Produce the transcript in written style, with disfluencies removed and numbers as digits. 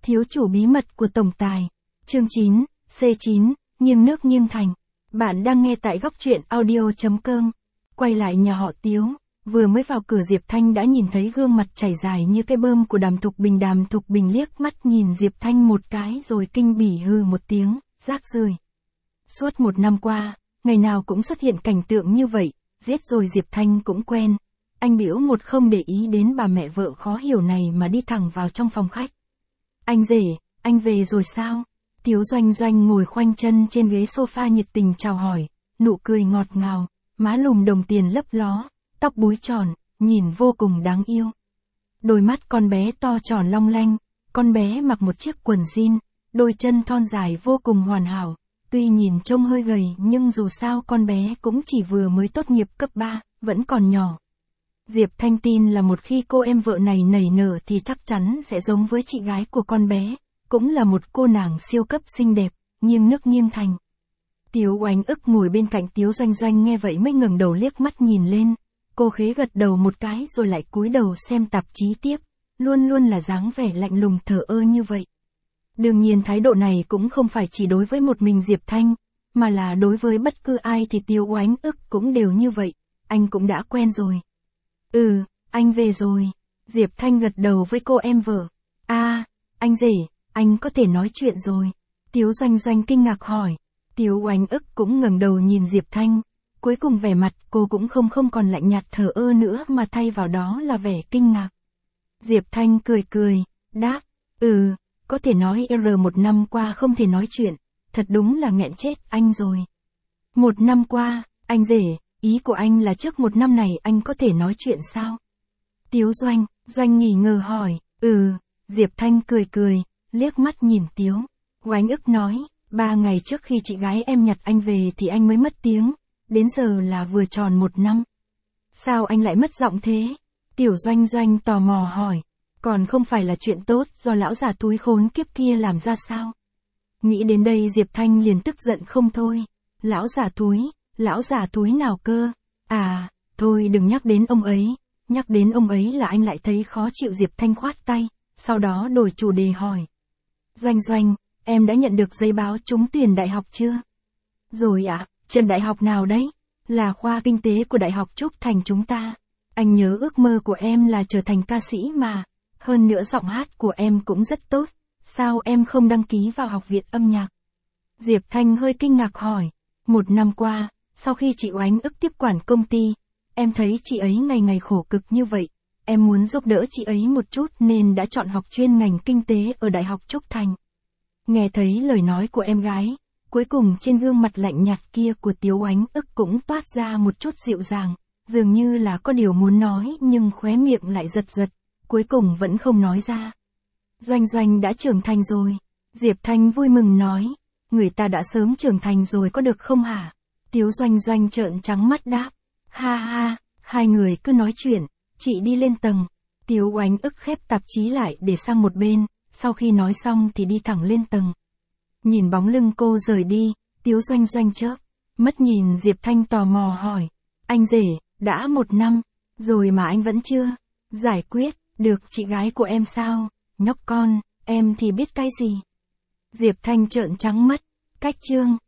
Thiếu chủ bí mật của tổng tài. Chương 9, C9, nghiêng nước nghiêng thành. Bạn đang nghe tại góc truyện audio.com. Quay lại nhà họ Tiếu, vừa mới vào cửa Diệp Thanh đã nhìn thấy gương mặt chảy dài như cái bơm của Đàm Thục Bình. Đàm Thục Bình liếc mắt nhìn Diệp Thanh một cái rồi kinh bỉ hừ một tiếng, rác rưởi. Suốt một năm qua, ngày nào cũng xuất hiện cảnh tượng như vậy, giết rồi Diệp Thanh cũng quen. Anh bĩu một không để ý đến bà mẹ vợ khó hiểu này mà đi thẳng vào trong phòng khách. Anh rể, anh về rồi sao? Tiếu Doanh Doanh ngồi khoanh chân trên ghế sofa nhiệt tình chào hỏi, nụ cười ngọt ngào, má lùm đồng tiền lấp ló, tóc búi tròn, nhìn vô cùng đáng yêu. Đôi mắt con bé to tròn long lanh, con bé mặc một chiếc quần jean, đôi chân thon dài vô cùng hoàn hảo, tuy nhìn trông hơi gầy nhưng dù sao con bé cũng chỉ vừa mới tốt nghiệp cấp 3, vẫn còn nhỏ. Diệp Thanh tin là một khi cô em vợ này nảy nở thì chắc chắn sẽ giống với chị gái của con bé, cũng là một cô nàng siêu cấp xinh đẹp, nghiêng nước nghiêng thành. Tiếu Oánh ức ngồi bên cạnh Tiếu Doanh Doanh nghe vậy mới ngẩng đầu liếc mắt nhìn lên, cô khế gật đầu một cái rồi lại cúi đầu xem tạp chí tiếp, luôn luôn là dáng vẻ lạnh lùng thờ ơ như vậy. Đương nhiên thái độ này cũng không phải chỉ đối với một mình Diệp Thanh, mà là đối với bất cứ ai thì Tiếu Oánh ức cũng đều như vậy, anh cũng đã quen rồi. Anh về rồi. Diệp Thanh gật đầu với cô em vợ. Anh rể, anh có thể nói chuyện rồi. Tiếu Doanh Doanh kinh ngạc hỏi. Tiếu Oánh ức cũng ngẩng đầu nhìn Diệp Thanh. Cuối cùng vẻ mặt cô cũng không còn lạnh nhạt thờ ơ nữa mà thay vào đó là vẻ kinh ngạc. Diệp Thanh cười, đáp, có thể nói một năm qua không thể nói chuyện, thật đúng là nghẹn chết anh rồi. Một năm qua, anh rể, ý của anh là trước một năm này anh có thể nói chuyện sao? Tiếu Doanh nghi ngờ hỏi, Diệp Thanh cười, liếc mắt nhìn Tiếu Oánh ức nói, 3 ngày trước khi chị gái em nhặt anh về thì anh mới mất tiếng, đến giờ là vừa tròn 1 năm. Sao anh lại mất giọng thế? Tiểu Doanh tò mò hỏi, còn không phải là chuyện tốt do lão già túi khốn kiếp kia làm ra sao? Nghĩ đến đây Diệp Thanh liền tức giận không thôi, lão già túi nào cơ? Thôi đừng nhắc đến ông ấy là anh lại thấy khó chịu. Diệp Thanh khoát tay, sau đó đổi chủ đề hỏi. Doanh, em đã nhận được giấy báo trúng tuyển đại học chưa? Rồi ạ, trường đại học nào đấy? Là khoa kinh tế của Đại học Trúc Thành chúng ta. Anh nhớ ước mơ của em là trở thành ca sĩ mà, hơn nữa giọng hát của em cũng rất tốt, sao em không đăng ký vào học viện âm nhạc? Diệp Thanh hơi kinh ngạc hỏi, 1 năm qua, sau khi chị Oánh ức tiếp quản công ty, em thấy chị ấy ngày ngày khổ cực như vậy, em muốn giúp đỡ chị ấy một chút nên đã chọn học chuyên ngành kinh tế ở Đại học Trúc Thành. Nghe thấy lời nói của em gái, cuối cùng trên gương mặt lạnh nhạt kia của Tiếu Oánh ức cũng toát ra một chút dịu dàng, dường như là có điều muốn nói nhưng khóe miệng lại giật, cuối cùng vẫn không nói ra. Doanh đã trưởng thành rồi. Diệp Thanh vui mừng nói, người ta đã sớm trưởng thành rồi có được không hả? Tiếu Doanh trợn trắng mắt đáp, ha, hai người cứ nói chuyện, chị đi lên tầng. Tiếu Oánh ức khép tạp chí lại để sang một bên, sau khi nói xong thì đi thẳng lên tầng. Nhìn bóng lưng cô rời đi, Tiếu Doanh chớp mắt nhìn Diệp Thanh tò mò hỏi, anh rể, đã 1 năm rồi mà anh vẫn chưa giải quyết được chị gái của em sao? Nhóc con, em thì biết cái gì? Diệp Thanh trợn trắng mắt, cách chương.